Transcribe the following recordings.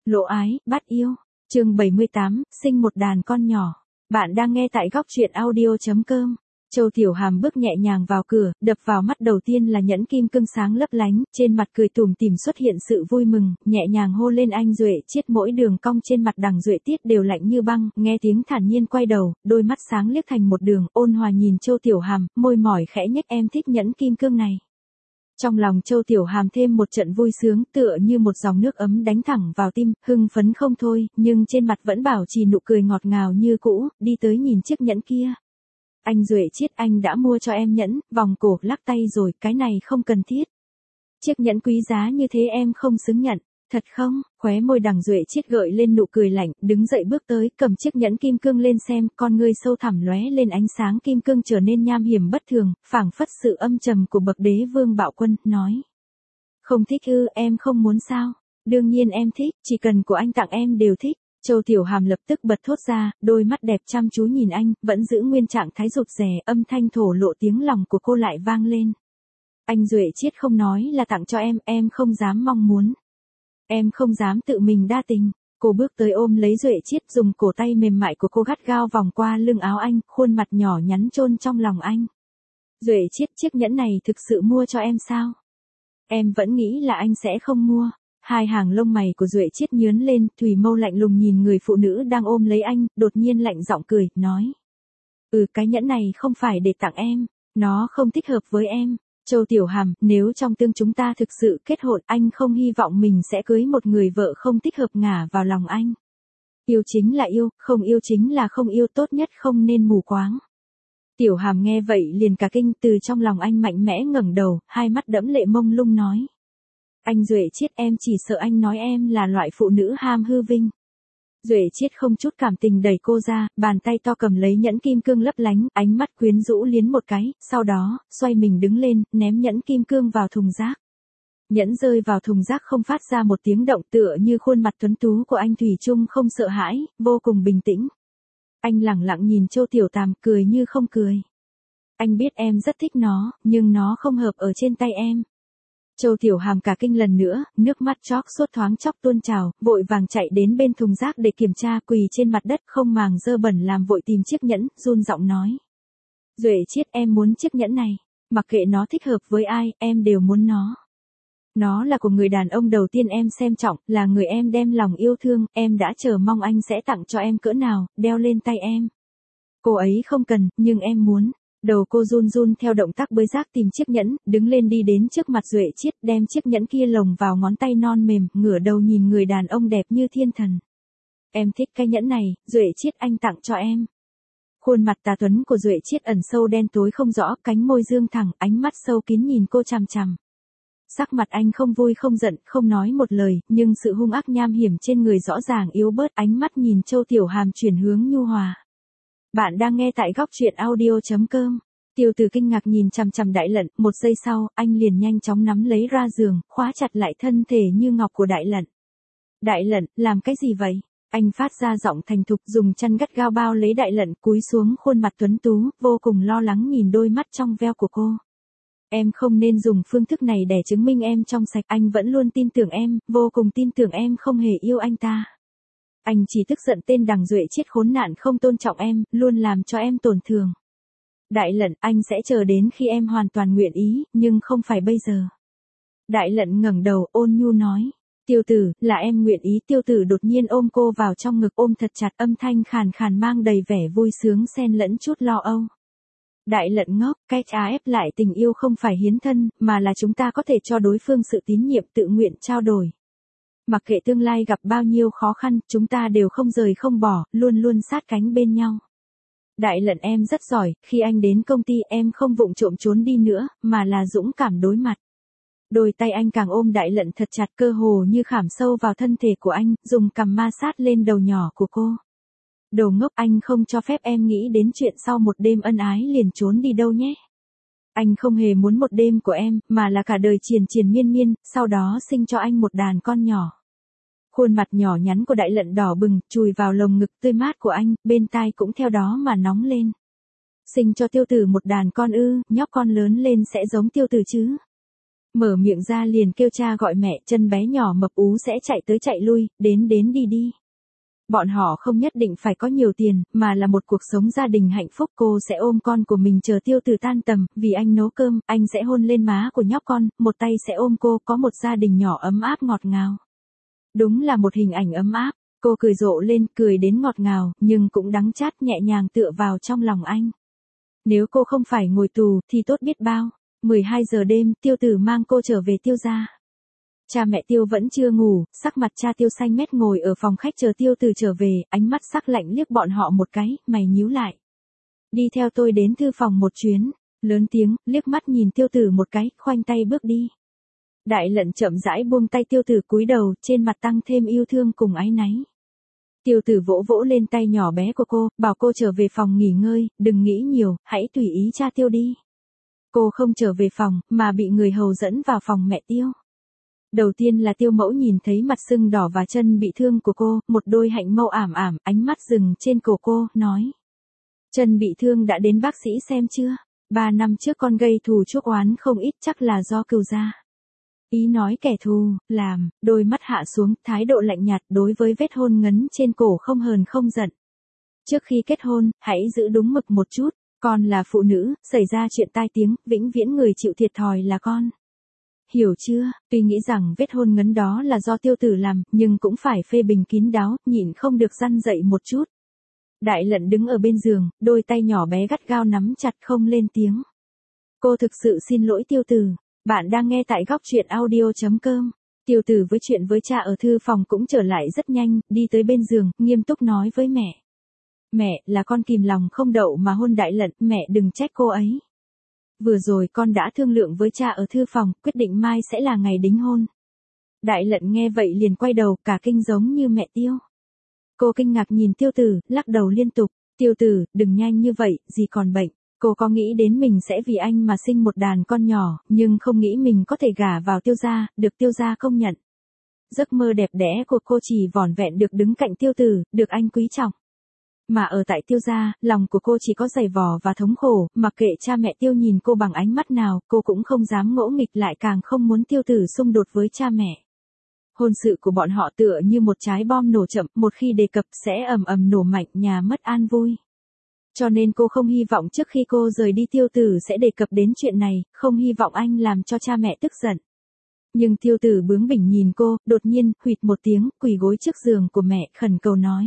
Lộ ái, bắt yêu. Chương 78, sinh một đàn con nhỏ. Bạn đang nghe tại góc truyện audio.com. Châu Tiểu Hàm bước nhẹ nhàng vào cửa, đập vào mắt đầu tiên là nhẫn kim cương sáng lấp lánh, trên mặt cười tủm tỉm xuất hiện sự vui mừng, nhẹ nhàng hô lên anh Duệ Chiết, mỗi đường cong trên mặt Đằng Duệ Tiết đều lạnh như băng, nghe tiếng thản nhiên quay đầu, đôi mắt sáng liếc thành một đường, ôn hòa nhìn Châu Tiểu Hàm, môi mỏi khẽ nhếch, em thích nhẫn kim cương này. Trong lòng Châu Tiểu Hàm thêm một trận vui sướng, tựa như một dòng nước ấm đánh thẳng vào tim, hưng phấn không thôi, nhưng trên mặt vẫn bảo trì nụ cười ngọt ngào như cũ, đi tới nhìn chiếc nhẫn kia. Anh Duệ Chiết, anh đã mua cho em nhẫn, vòng cổ, lắc tay rồi, cái này không cần thiết. Chiếc nhẫn quý giá như thế em không xứng nhận, thật không? Khóe môi Đằng Duệ Chiết gợi lên nụ cười lạnh, đứng dậy bước tới, cầm chiếc nhẫn kim cương lên xem, con ngươi sâu thẳm lóe lên ánh sáng kim cương trở nên nham hiểm bất thường, phảng phất sự âm trầm của bậc đế vương bạo quân, nói. Không thích ư, em không muốn sao? Đương nhiên em thích, chỉ cần của anh tặng em đều thích. Châu Tiểu Hàm lập tức bật thốt ra, đôi mắt đẹp chăm chú nhìn anh, vẫn giữ nguyên trạng thái rụt rè, âm thanh thổ lộ tiếng lòng của cô lại vang lên. Anh Duệ Chiết không nói là tặng cho em không dám mong muốn. Em không dám tự mình đa tình. Cô bước tới ôm lấy Duệ Chiết, dùng cổ tay mềm mại của cô gắt gao vòng qua lưng áo anh, khuôn mặt nhỏ nhắn chôn trong lòng anh. Duệ Chiết, chiếc nhẫn này thực sự mua cho em sao? Em vẫn nghĩ là anh sẽ không mua. Hai hàng lông mày của Duệ Chiết nhướng lên, thủy mâu lạnh lùng nhìn người phụ nữ đang ôm lấy anh, đột nhiên lạnh giọng cười, nói. Cái nhẫn này không phải để tặng em, nó không thích hợp với em. Châu Tiểu Hàm, nếu trong tương chúng ta thực sự kết hôn, anh không hy vọng mình sẽ cưới một người vợ không thích hợp ngả vào lòng anh. Yêu chính là yêu, không yêu chính là không yêu, tốt nhất không nên mù quáng. Tiểu Hàm nghe vậy liền cả kinh, từ trong lòng anh mạnh mẽ ngẩng đầu, hai mắt đẫm lệ mông lung nói. Anh Duệ Chiết, em chỉ sợ anh nói em là loại phụ nữ ham hư vinh. Duệ Chiết không chút cảm tình đẩy cô ra, bàn tay to cầm lấy nhẫn kim cương lấp lánh, ánh mắt quyến rũ liến một cái, sau đó, xoay mình đứng lên, ném nhẫn kim cương vào thùng rác. Nhẫn rơi vào thùng rác không phát ra một tiếng động, tựa như khuôn mặt tuấn tú của anh thủy chung không sợ hãi, vô cùng bình tĩnh. Anh lẳng lặng nhìn Châu Tiểu Hàm, cười như không cười. Anh biết em rất thích nó, nhưng nó không hợp ở trên tay em. Châu Tiểu Hàm cả kinh lần nữa, nước mắt chót suốt thoáng chốc tuôn trào, vội vàng chạy đến bên thùng rác để kiểm tra, quỳ trên mặt đất không màng dơ bẩn làm vội tìm chiếc nhẫn, run giọng nói. Duệ Chiết, em muốn chiếc nhẫn này, mặc kệ nó thích hợp với ai, em đều muốn nó. Nó là của người đàn ông đầu tiên em xem trọng, là người em đem lòng yêu thương, em đã chờ mong anh sẽ tặng cho em cỡ nào, đeo lên tay em. Cô ấy không cần, nhưng em muốn. Đầu cô run run theo động tác bới rác tìm chiếc nhẫn, đứng lên đi đến trước mặt Duệ Chiết, đem chiếc nhẫn kia lồng vào ngón tay non mềm, ngửa đầu nhìn người đàn ông đẹp như thiên thần. Em thích cái nhẫn này, Duệ Chiết, anh tặng cho em. Khuôn mặt tà tuấn của Duệ Chiết ẩn sâu đen tối không rõ, cánh môi dương thẳng, ánh mắt sâu kín nhìn cô chằm chằm. Sắc mặt anh không vui không giận, không nói một lời, nhưng sự hung ác nham hiểm trên người rõ ràng yếu bớt, ánh mắt nhìn Châu Tiểu Hàm chuyển hướng nhu hòa. Bạn đang nghe tại góc truyện audio.com. Tiêu Tử kinh ngạc nhìn chằm chằm Đại Lận, một giây sau, anh liền nhanh chóng nắm lấy ra giường, khóa chặt lại thân thể như ngọc của Đại Lận. Đại Lận, làm cái gì vậy? Anh phát ra giọng thành thục, dùng chân gắt gao bao lấy Đại Lận, cúi xuống khuôn mặt tuấn tú, vô cùng lo lắng nhìn đôi mắt trong veo của cô. Em không nên dùng phương thức này để chứng minh em trong sạch, anh vẫn luôn tin tưởng em, vô cùng tin tưởng em không hề yêu anh ta. Anh chỉ tức giận tên Đằng Duệ Chiết khốn nạn không tôn trọng em, luôn làm cho em tổn thương. Đại Lận, anh sẽ chờ đến khi em hoàn toàn nguyện ý, nhưng không phải bây giờ. Đại Lận ngẩng đầu, ôn nhu nói. Tiêu Tử, là em nguyện ý. Tiêu Tử đột nhiên ôm cô vào trong ngực, ôm thật chặt, âm thanh khàn khàn mang đầy vẻ vui sướng xen lẫn chút lo âu. Đại Lận ngốc, cách ép lại tình yêu không phải hiến thân, mà là chúng ta có thể cho đối phương sự tín nhiệm, tự nguyện trao đổi. Mặc kệ tương lai gặp bao nhiêu khó khăn, chúng ta đều không rời không bỏ, luôn luôn sát cánh bên nhau. Đại Lận, em rất giỏi, khi anh đến công ty em không vụng trộm trốn đi nữa, mà là dũng cảm đối mặt. Đôi tay anh càng ôm Đại Lận thật chặt, cơ hồ như khảm sâu vào thân thể của anh, dùng cằm ma sát lên đầu nhỏ của cô. Đồ ngốc, anh không cho phép em nghĩ đến chuyện sau một đêm ân ái liền trốn đi đâu nhé. Anh không hề muốn một đêm của em, mà là cả đời triền triền miên miên, sau đó sinh cho anh một đàn con nhỏ. Khuôn mặt nhỏ nhắn của Đại Lận đỏ bừng, chùi vào lồng ngực tươi mát của anh, bên tai cũng theo đó mà nóng lên. Sinh cho Tiêu Tử một đàn con ư, nhóc con lớn lên sẽ giống Tiêu Tử chứ? Mở miệng ra liền kêu cha gọi mẹ, chân bé nhỏ mập ú sẽ chạy tới chạy lui, đến đi đi. Bọn họ không nhất định phải có nhiều tiền, mà là một cuộc sống gia đình hạnh phúc. Cô sẽ ôm con của mình chờ Tiêu Tử tan tầm, vì anh nấu cơm, anh sẽ hôn lên má của nhóc con, một tay sẽ ôm cô, có một gia đình nhỏ ấm áp ngọt ngào. Đúng là một hình ảnh ấm áp. Cô cười rộ lên, cười đến ngọt ngào, nhưng cũng đắng chát, nhẹ nhàng tựa vào trong lòng anh. Nếu cô không phải ngồi tù, thì tốt biết bao. 12 giờ đêm, Tiêu Tử mang cô trở về Tiêu gia. Cha mẹ Tiêu vẫn chưa ngủ, sắc mặt cha Tiêu xanh mét ngồi ở phòng khách chờ Tiêu Tử trở về, ánh mắt sắc lạnh liếc bọn họ một cái, mày nhíu lại. Đi theo tôi đến thư phòng một chuyến, lớn tiếng, liếc mắt nhìn Tiêu Tử một cái, khoanh tay bước đi. Đại Lận chậm rãi buông tay Tiêu Tử, cúi đầu, trên mặt tăng thêm yêu thương cùng áy náy. Tiêu Tử vỗ vỗ lên tay nhỏ bé của cô, bảo cô trở về phòng nghỉ ngơi, đừng nghĩ nhiều, hãy tùy ý cha Tiêu đi. Cô không trở về phòng, mà bị người hầu dẫn vào phòng mẹ Tiêu. Đầu tiên là Tiêu mẫu nhìn thấy mặt sưng đỏ và chân bị thương của cô, một đôi hạnh mâu ảm ảm, ánh mắt dừng trên cổ cô, nói. Chân bị thương đã đến bác sĩ xem chưa? 3 năm trước con gây thù chuốc oán không ít, chắc là do cừu gia. Ý nói kẻ thù, làm, đôi mắt hạ xuống, thái độ lạnh nhạt đối với vết hôn ngấn trên cổ không hờn không giận. Trước khi kết hôn, hãy giữ đúng mực một chút, con là phụ nữ, xảy ra chuyện tai tiếng, vĩnh viễn người chịu thiệt thòi là con. Hiểu chưa? Tuy nghĩ rằng vết hôn ngấn đó là do Tiêu Tử làm, nhưng cũng phải phê bình kín đáo, nhịn không được răn dậy một chút. Đại Lận đứng ở bên giường, đôi tay nhỏ bé gắt gao nắm chặt không lên tiếng. Cô thực sự xin lỗi Tiêu Tử. Bạn đang nghe tại góc truyện audio.com. Tiêu Tử với chuyện với cha ở thư phòng cũng trở lại rất nhanh, đi tới bên giường, nghiêm túc nói với mẹ. Mẹ, là con kìm lòng không đậu mà hôn Đại Lận, mẹ đừng trách cô ấy. Vừa rồi con đã thương lượng với cha ở thư phòng, quyết định mai sẽ là ngày đính hôn. Đại Lận nghe vậy liền quay đầu, cả kinh giống như mẹ Tiêu. Cô kinh ngạc nhìn Tiêu Tử, lắc đầu liên tục. Tiêu Tử, đừng nhanh như vậy, dì còn bệnh. Cô có nghĩ đến mình sẽ vì anh mà sinh một đàn con nhỏ, nhưng không nghĩ mình có thể gả vào Tiêu gia, được Tiêu gia công nhận. Giấc mơ đẹp đẽ của cô chỉ vỏn vẹn được đứng cạnh Tiêu Tử, được anh quý trọng. Mà ở tại Tiêu gia, lòng của cô chỉ có dày vò và thống khổ, mặc kệ cha mẹ Tiêu nhìn cô bằng ánh mắt nào, cô cũng không dám ngỗ nghịch, lại càng không muốn Tiêu Tử xung đột với cha mẹ. Hôn sự của bọn họ tựa như một trái bom nổ chậm, một khi đề cập sẽ ầm ầm nổ mạnh, nhà mất an vui. Cho nên cô không hy vọng trước khi cô rời đi Tiêu Tử sẽ đề cập đến chuyện này, không hy vọng anh làm cho cha mẹ tức giận. Nhưng Tiêu Tử bướng bỉnh nhìn cô, đột nhiên, huỵt một tiếng, quỳ gối trước giường của mẹ, khẩn cầu nói.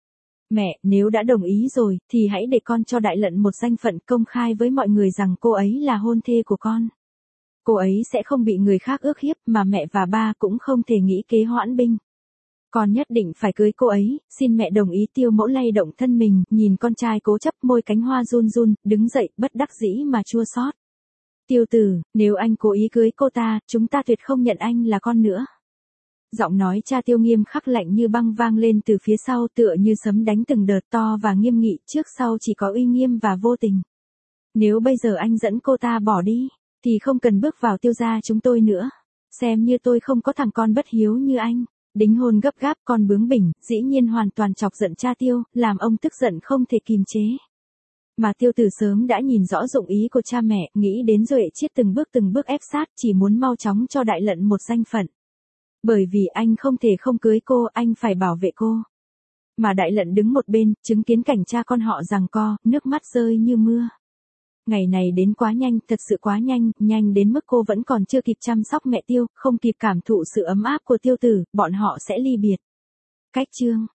Mẹ, nếu đã đồng ý rồi, thì hãy để con cho Đại Lận một danh phận, công khai với mọi người rằng cô ấy là hôn thê của con. Cô ấy sẽ không bị người khác ước hiếp, mà mẹ và ba cũng không thể nghĩ kế hoãn binh. Con nhất định phải cưới cô ấy, xin mẹ đồng ý. Tiêu mẫu lay động thân mình, nhìn con trai cố chấp, môi cánh hoa run run, đứng dậy, bất đắc dĩ mà chua xót. Tiêu Tử, nếu anh cố ý cưới cô ta, chúng ta tuyệt không nhận anh là con nữa. Giọng nói cha Tiêu nghiêm khắc lạnh như băng vang lên từ phía sau, tựa như sấm đánh từng đợt, to và nghiêm nghị, trước sau chỉ có uy nghiêm và vô tình. Nếu bây giờ anh dẫn cô ta bỏ đi, thì không cần bước vào Tiêu gia chúng tôi nữa. Xem như tôi không có thằng con bất hiếu như anh. Đính hôn gấp gáp, con bướng bỉnh, dĩ nhiên hoàn toàn chọc giận cha Tiêu, làm ông tức giận không thể kìm chế. Mà Tiêu Tử sớm đã nhìn rõ dụng ý của cha mẹ, nghĩ đến Duệ Chiết từng bước ép sát, chỉ muốn mau chóng cho Đại Lận một danh phận. Bởi vì anh không thể không cưới cô, anh phải bảo vệ cô. Mà Đại Lận đứng một bên, chứng kiến cảnh cha con họ giằng co, nước mắt rơi như mưa. Ngày này đến quá nhanh, thật sự quá nhanh, nhanh đến mức cô vẫn còn chưa kịp chăm sóc mẹ Tiêu, không kịp cảm thụ sự ấm áp của Tiêu Tử, bọn họ sẽ ly biệt. Cách chương